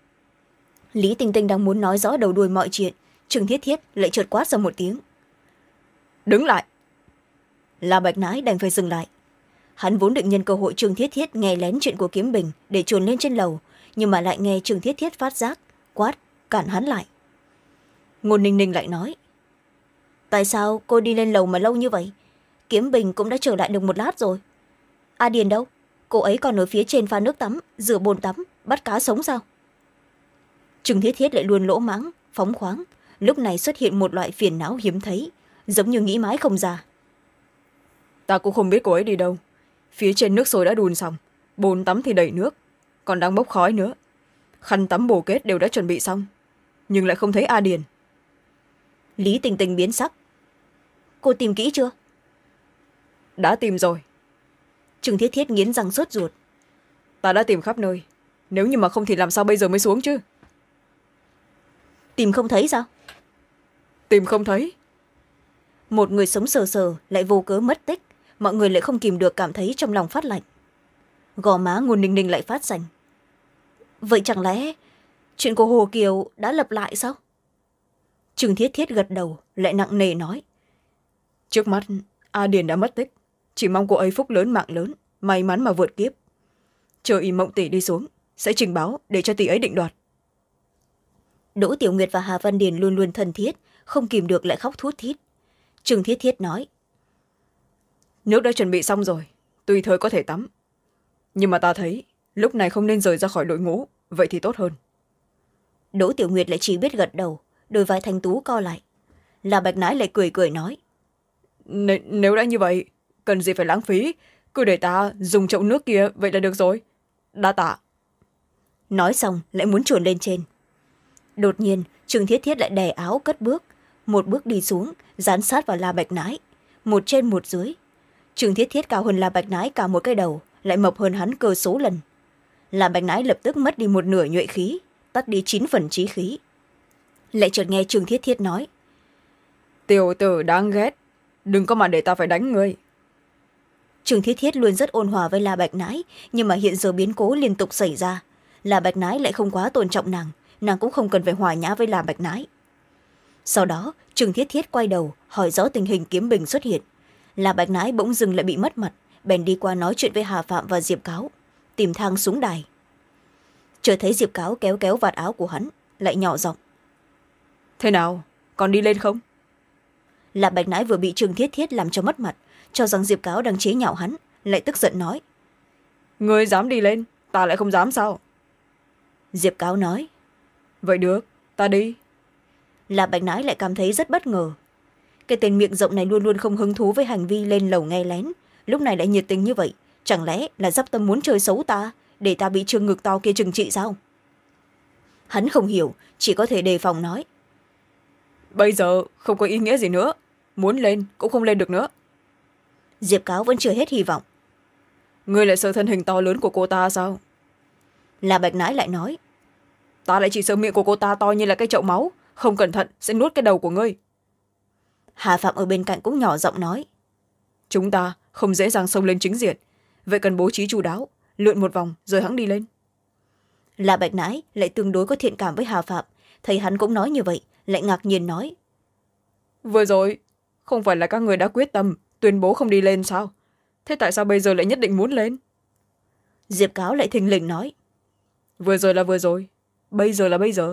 Lý Tình Tình đang muốn nói rõ đầu đuôi mọi chuyện, Trương Thiết Thiết lại chợt quát ra một tiếng. Đứng lại. La Bạch Nãi đành phải dừng lại. Hắn vốn định nhân cơ hội Trương Thiết Thiết nghe lén chuyện của Kiếm Bình để chuồn lên trên lầu, nhưng mà lại nghe Trương Thiết Thiết phát giác, quát cản hắn lại. Ngôn Ninh Ninh lại nói. Tại sao cô đi lên lầu mà lâu như vậy? Kiếm Bình cũng đã trở lại được một lát rồi. A Điền đâu? Cô ấy còn ở phía trên pha nước tắm, rửa bồn tắm, bắt cá sống sao? Trương Thiết Thiết lại luôn lỗ mãng, phóng khoáng. Lúc này xuất hiện một loại phiền não hiếm thấy, giống như nghĩ mãi không ra. Ta cũng không biết cô ấy đi đâu. Phía trên nước sôi đã đun xong, bồn tắm thì đầy nước, còn đang bốc khói nữa. Khăn tắm bồ kết đều đã chuẩn bị xong, nhưng lại không thấy A Điền. Lý Tình Tình biến sắc. Cô tìm kỹ chưa? Đã tìm rồi. Trương Thiết Thiết nghiến răng sốt ruột. Ta đã tìm khắp nơi, nếu như mà không thì làm sao bây giờ mới xuống chứ? Tìm không thấy sao? Tìm không thấy. Một người sống sờ sờ lại vô cớ mất tích, mọi người lại không kìm được cảm thấy trong lòng phát lạnh. Gò má Ngôn Ninh Ninh lại phát xanh. Vậy chẳng lẽ chuyện của Hồ Kiều đã lặp lại sao? Trương Thiết Thiết gật đầu, lại nặng nề nói. Trước mắt A Điền đã mất tích, chỉ mong cô ấy phúc lớn mạng lớn, may mắn mà vượt kiếp. Chờ Y Mộng tỷ đi xuống, sẽ trình báo để cho tỷ ấy định đoạt. Đỗ Tiểu Nguyệt và Hà Văn Điền luôn luôn thân thiết, không kìm được lại khóc thút thít. Trương Thiết Thiết nói. Nước đã chuẩn bị xong rồi, tùy thời có thể tắm. Nhưng mà ta thấy lúc này không nên rời ra khỏi đội ngũ, vậy thì tốt hơn. Đỗ Tiểu Nguyệt lại chỉ biết gật đầu, đôi vai thanh tú co lại. La Bạch Nãi lại cười cười nói. N nếu đã như vậy, cần gì phải lãng phí, cứ để ta dùng chậu nước kia vậy là được rồi. Đa tạ. Nói xong lại muốn chuồn lên trên. Đột nhiên Trương Thiết Thiết lại đè áo cất bước, một bước đi xuống, dán sát vào La Bạch Nãi, một trên một dưới. Trương Thiết Thiết cao hơn La Bạch Nãi cả một cái đầu, lại mập hơn hắn cơ số lần. La Bạch Nãi lập tức mất đi một nửa nhuệ khí, tắt đi chín phần trí khí. Lại chợt nghe Trương Thiết Thiết nói. Tiểu tử đáng ghét, đừng có mà để ta phải đánh ngươi. Trương Thiết Thiết luôn rất ôn hòa với La Bạch Nãi, nhưng mà hiện giờ biến cố liên tục xảy ra. La Bạch Nãi lại không quá tôn trọng nàng, nàng cũng không cần phải hòa nhã với La Bạch Nãi. Sau đó Trương Thiết Thiết quay đầu hỏi rõ tình hình Kiếm Bình xuất hiện. La Bạch Nãi bỗng dưng lại bị mất mặt, bèn đi qua nói chuyện với Hà Phạm và Diệp Cáo, tìm thang xuống đài. Chợt thấy Diệp Cáo kéo kéo vạt áo của hắn, lại nhỏ giọng. Thế nào, còn đi lên không? La Bạch Nãi vừa bị Trương Thiết Thiết làm cho mất mặt, cho rằng Diệp Cáo đang chế nhạo hắn, lại tức giận nói. Ngươi dám đi lên, ta lại không dám sao? Diệp Cáo nói. Vậy được, ta đi. La Bạch Nãi lại cảm thấy rất bất ngờ. Cái tên miệng rộng này luôn luôn không hứng thú với hành vi lên lầu nghe lén, lúc này lại nhiệt tình như vậy, chẳng lẽ là dắp tâm muốn chơi xấu ta, để ta bị trương ngực to kia trừng trị sao? Hắn không hiểu, chỉ có thể đề phòng nói. Bây giờ không có ý nghĩa gì nữa, muốn lên cũng không lên được nữa. Diệp Cáo vẫn chưa hết hy vọng. Ngươi lại sợ thân hình to lớn của cô ta sao? La Bạch Nãi lại nói. Ta lại chỉ sợ miệng của cô ta to như là cái chậu máu, không cẩn thận sẽ nuốt cái đầu của ngươi. Hà Phạm ở bên cạnh cũng nhỏ giọng nói. Chúng ta không dễ dàng xông lên chính diện, vậy cần bố trí chu đáo, lượn một vòng rồi hẵng đi lên. La Bạch Nãi lại tương đối có thiện cảm với Hà Phạm, thấy hắn cũng nói như vậy, lại ngạc nhiên nói. Vừa rồi không phải là các người đã quyết tâm tuyên bố không đi lên sao? Thế tại sao bây giờ lại nhất định muốn lên? Diệp Cáo lại thình lình nói. Vừa rồi là vừa rồi, bây giờ là bây giờ.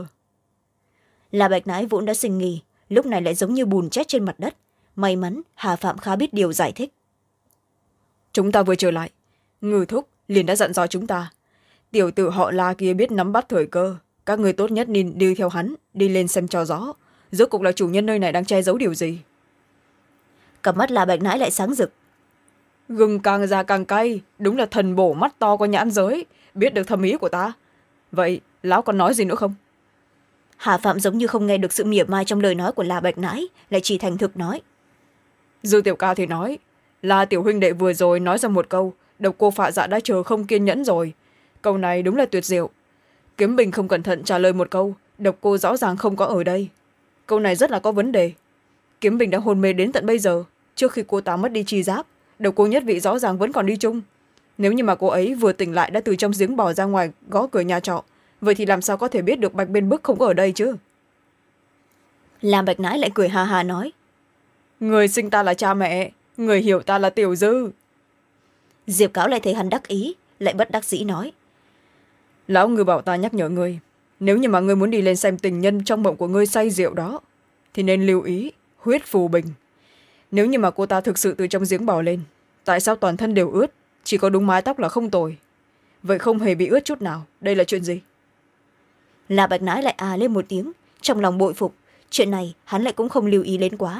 La Bạch Nãi vốn đã sinh nghi, lúc này lại giống như bùn chết trên mặt đất. May mắn Hà Phạm khá biết điều giải thích. Chúng ta vừa trở lại, Ngư thúc liền đã dặn dò chúng ta. Tiểu tử họ La kia biết nắm bắt thời cơ, các người tốt nhất nên đi theo hắn, đi lên xem cho rõ. rốt cuộc là chủ nhân nơi này đang che giấu điều gì. Cặp mắt La Bạch Nãi lại sáng rực. Gừng càng già càng cay, đúng là thần bổ mắt to có nhãn giới, biết được thâm ý của ta. Vậy lão còn nói gì nữa không? Hà Phạm giống như không nghe được sự mỉa mai trong lời nói của La Bạch Nãi, lại chỉ thành thực nói. Dư tiểu ca thì nói là tiểu huynh đệ vừa rồi nói ra một câu, độc cô Phạ Dạ đã chờ không kiên nhẫn rồi. Câu này đúng là tuyệt diệu. Kiếm Bình không cẩn thận trả lời một câu, độc cô rõ ràng không có ở đây. Câu này rất là có vấn đề. Kiếm Bình đã hôn mê đến tận bây giờ, trước khi cô ta mất đi tri giác, độc cô Nhất Vị rõ ràng vẫn còn đi chung. Nếu như mà cô ấy vừa tỉnh lại đã từ trong giếng bò ra ngoài gõ cửa nhà trọ, vậy thì làm sao có thể biết được Bạch Bên Bức không có ở đây chứ? Lam Bạch Nãi lại cười hà hà nói. Người sinh ta là cha mẹ, người hiểu ta là Tiểu Dư. Diệp Cáo lại thấy hắn đắc ý, lại bất đắc dĩ nói. Lão Ngư bảo ta nhắc nhở ngươi, nếu như mà ngươi muốn đi lên xem tình nhân trong mộng của ngươi say rượu đó, thì nên lưu ý huyết phù bình. Nếu như mà cô ta thực sự từ trong giếng bò lên, tại sao toàn thân đều ướt, chỉ có đúng mái tóc là không tồi, vậy không hề bị ướt chút nào, đây là chuyện gì? La Bạch Nãi lại à lên một tiếng, trong lòng bội phục, chuyện này hắn lại cũng không lưu ý đến quá.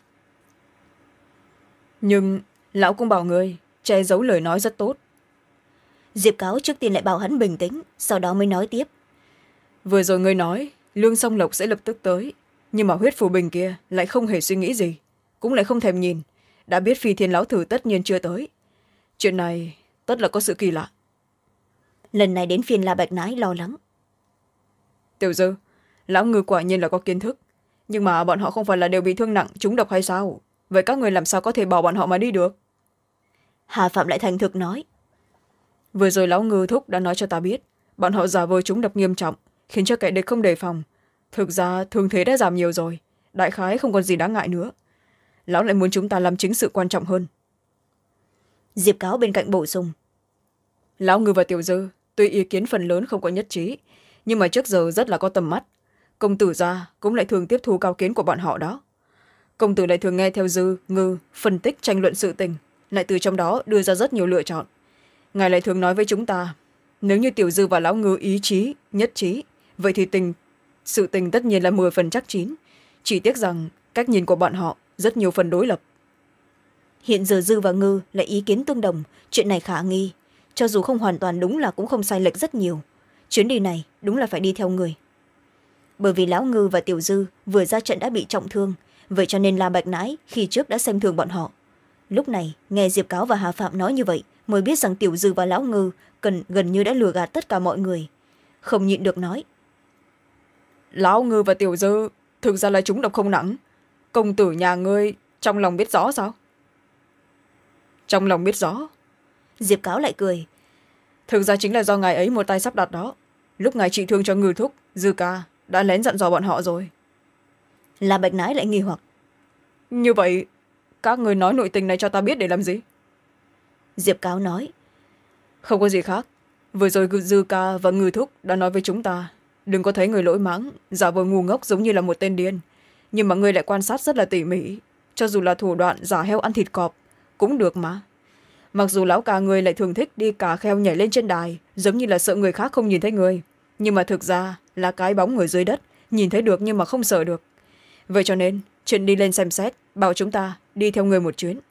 Nhưng lão cũng bảo ngươi che giấu lời nói rất tốt. Diệp Cáo trước tiên lại bảo hắn bình tĩnh, sau đó mới nói tiếp. Vừa rồi ngươi nói Lương Song Lộc sẽ lập tức tới, nhưng mà huyết phù bình kia lại không hề suy nghĩ gì, cũng lại không thèm nhìn, đã biết Phi Thiên Lão Thử tất nhiên chưa tới. Chuyện này tất là có sự kỳ lạ. Lần này đến phiên La Bạch Nãi lo lắng. Tiểu Dư, lão Ngư quả nhiên là có kiến thức, nhưng mà bọn họ không phải là đều bị thương nặng trúng độc hay sao? Vậy các người làm sao có thể bỏ bọn họ mà đi được? Hà Phạm lại thành thực nói. Vừa rồi lão Ngư thúc đã nói cho ta biết, bọn họ giả vờ trúng độc nghiêm trọng, khiến cho kẻ địch không đề phòng. Thực ra thương thế đã giảm nhiều rồi, đại khái không còn gì đáng ngại nữa. Lão lại muốn chúng ta làm chính sự quan trọng hơn. Diệp Cáo bên cạnh bổ sung. Lão Ngư và Tiểu Dư tuy ý kiến phần lớn không có nhất trí, nhưng mà trước giờ rất là có tầm mắt. Công tử gia cũng lại thường tiếp thu cao kiến của bọn họ đó. Công tử lại thường nghe theo Dư, Ngư phân tích tranh luận sự tình, lại từ trong đó đưa ra rất nhiều lựa chọn. Ngài lại thường nói với chúng ta, nếu như Tiểu Dư và Lão Ngư ý chí nhất trí, vậy thì tình sự tình tất nhiên là mười phần chắc chín. Chỉ tiếc rằng cách nhìn của bọn họ rất nhiều phần đối lập. Hiện giờ Dư và Ngư lại ý kiến tương đồng, chuyện này khả nghi, cho dù không hoàn toàn đúng là cũng không sai lệch rất nhiều. Chuyến đi này đúng là phải đi theo người. Bởi vì Lão Ngư và Tiểu Dư vừa ra trận đã bị trọng thương, vậy cho nên La Bạch Nãi khi trước đã xem thường bọn họ. Lúc này nghe Diệp Cáo và Hà Phạm nói như vậy, mới biết rằng Tiểu Dư và Lão Ngư cần gần như đã lừa gạt tất cả mọi người. Không nhịn được nói. Lão Ngư và Tiểu Dư thực ra là chúng độc không nặng. Công tử nhà ngươi trong lòng biết rõ sao? Trong lòng biết rõ. Diệp Cáo lại cười. Thực ra chính là do ngài ấy một tay sắp đặt đó. Lúc ngài trị thương cho Ngư thúc, Dư ca đã lén dặn dò bọn họ rồi. La Bạch Nãi lại nghi hoặc. Như vậy các người nói nội tình này cho ta biết để làm gì? Diệp Cáo nói. Không có gì khác. Vừa rồi Dư ca và Ngư thúc đã nói với chúng ta, đừng có thấy người lỗi mắng giả vờ ngu ngốc giống như là một tên điên, nhưng mà người lại quan sát rất là tỉ mỉ, cho dù là thủ đoạn giả heo ăn thịt cọp cũng được mà. Mặc dù lão ca người lại thường thích đi cà kheo nhảy lên trên đài, giống như là sợ người khác không nhìn thấy người, nhưng mà thực ra là cái bóng người dưới đất, nhìn thấy được nhưng mà không sợ được. Vậy cho nên chuyện đi lên xem xét, bảo chúng ta đi theo người một chuyến.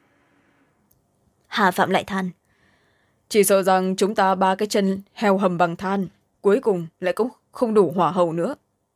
Hà Phạm lại than. Chỉ sợ rằng chúng ta ba cái chân heo hầm bằng than, cuối cùng lại cũng không đủ hỏa hầu nữa.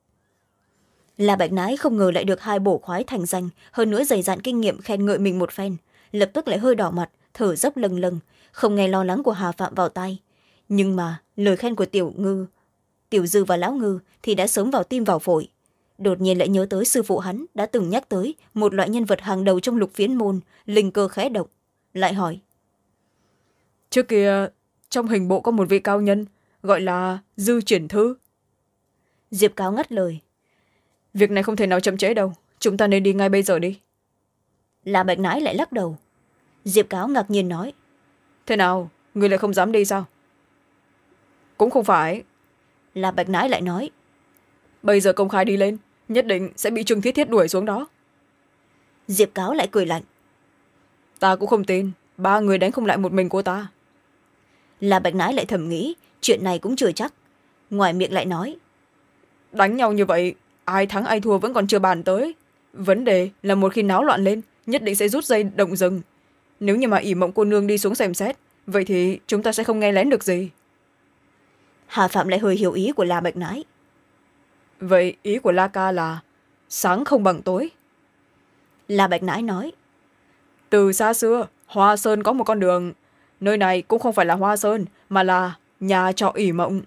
La Bạch Nãi không ngờ lại được hai bổ khoái thành danh, hơn nữa dày dạn kinh nghiệm khen ngợi mình một phen, lập tức lại hơi đỏ mặt, thở dốc lâng lâng, không nghe lo lắng của Hà Phạm vào tai. Nhưng mà lời khen của Tiểu Ngư, Tiểu Dư và Lão Ngư thì đã sớm vào tim vào phổi. Đột nhiên lại nhớ tới sư phụ hắn đã từng nhắc tới một loại nhân vật hàng đầu trong Lục Phiến môn, linh cơ khẽ động, lại hỏi. Trước kia trong hình bộ có một vị cao nhân gọi là Dư Triển Thư. Diệp Cáo ngắt lời. Việc này không thể nào chậm trễ đâu, chúng ta nên đi ngay bây giờ đi. La Bạch Nãi lại lắc đầu. Diệp Cáo ngạc nhiên nói. Thế nào, người lại không dám đi sao? Cũng không phải. La Bạch Nãi lại nói. Bây giờ công khai đi lên, nhất định sẽ bị Trương Thiết Thiết đuổi xuống đó. Diệp Cáo lại cười lạnh. Ta cũng không tin ba người đánh không lại một mình của ta. La Bạch Nãi lại thầm nghĩ chuyện này cũng chưa chắc, ngoài miệng lại nói. Đánh nhau như vậy ai thắng ai thua vẫn còn chưa bàn tới. Vấn đề là một khi náo loạn lên nhất định sẽ rút dây động rừng. Nếu như mà ỷ mộng cô nương đi xuống xem xét, vậy thì chúng ta sẽ không nghe lén được gì. Hà Phạm lại hơi hiểu ý của La Bạch Nãi. Vậy ý của La Ca là sáng không bằng tối. La Bạch Nãi nói, từ xa xưa Hoa Sơn có một con đường, nơi này cũng không phải là Hoa Sơn mà là nhà trọ ỷ mộng.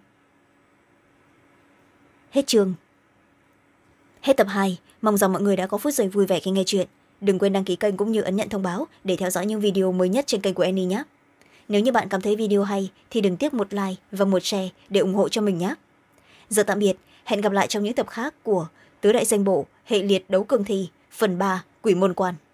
Hết chương. Hết tập hai. Mong rằng mọi người đã có phút giây vui vẻ khi nghe chuyện. Đừng quên đăng ký kênh cũng như ấn nhận thông báo để theo dõi những video mới nhất trên kênh của Annie nhé. Nếu như bạn cảm thấy video hay thì đừng tiếc một like và một share để ủng hộ cho mình nhé. Giờ tạm biệt, hẹn gặp lại trong những tập khác của Tứ Đại Danh Bộ Hệ Liệt Đấu Cường Thi phần ba Quỷ Môn Quan.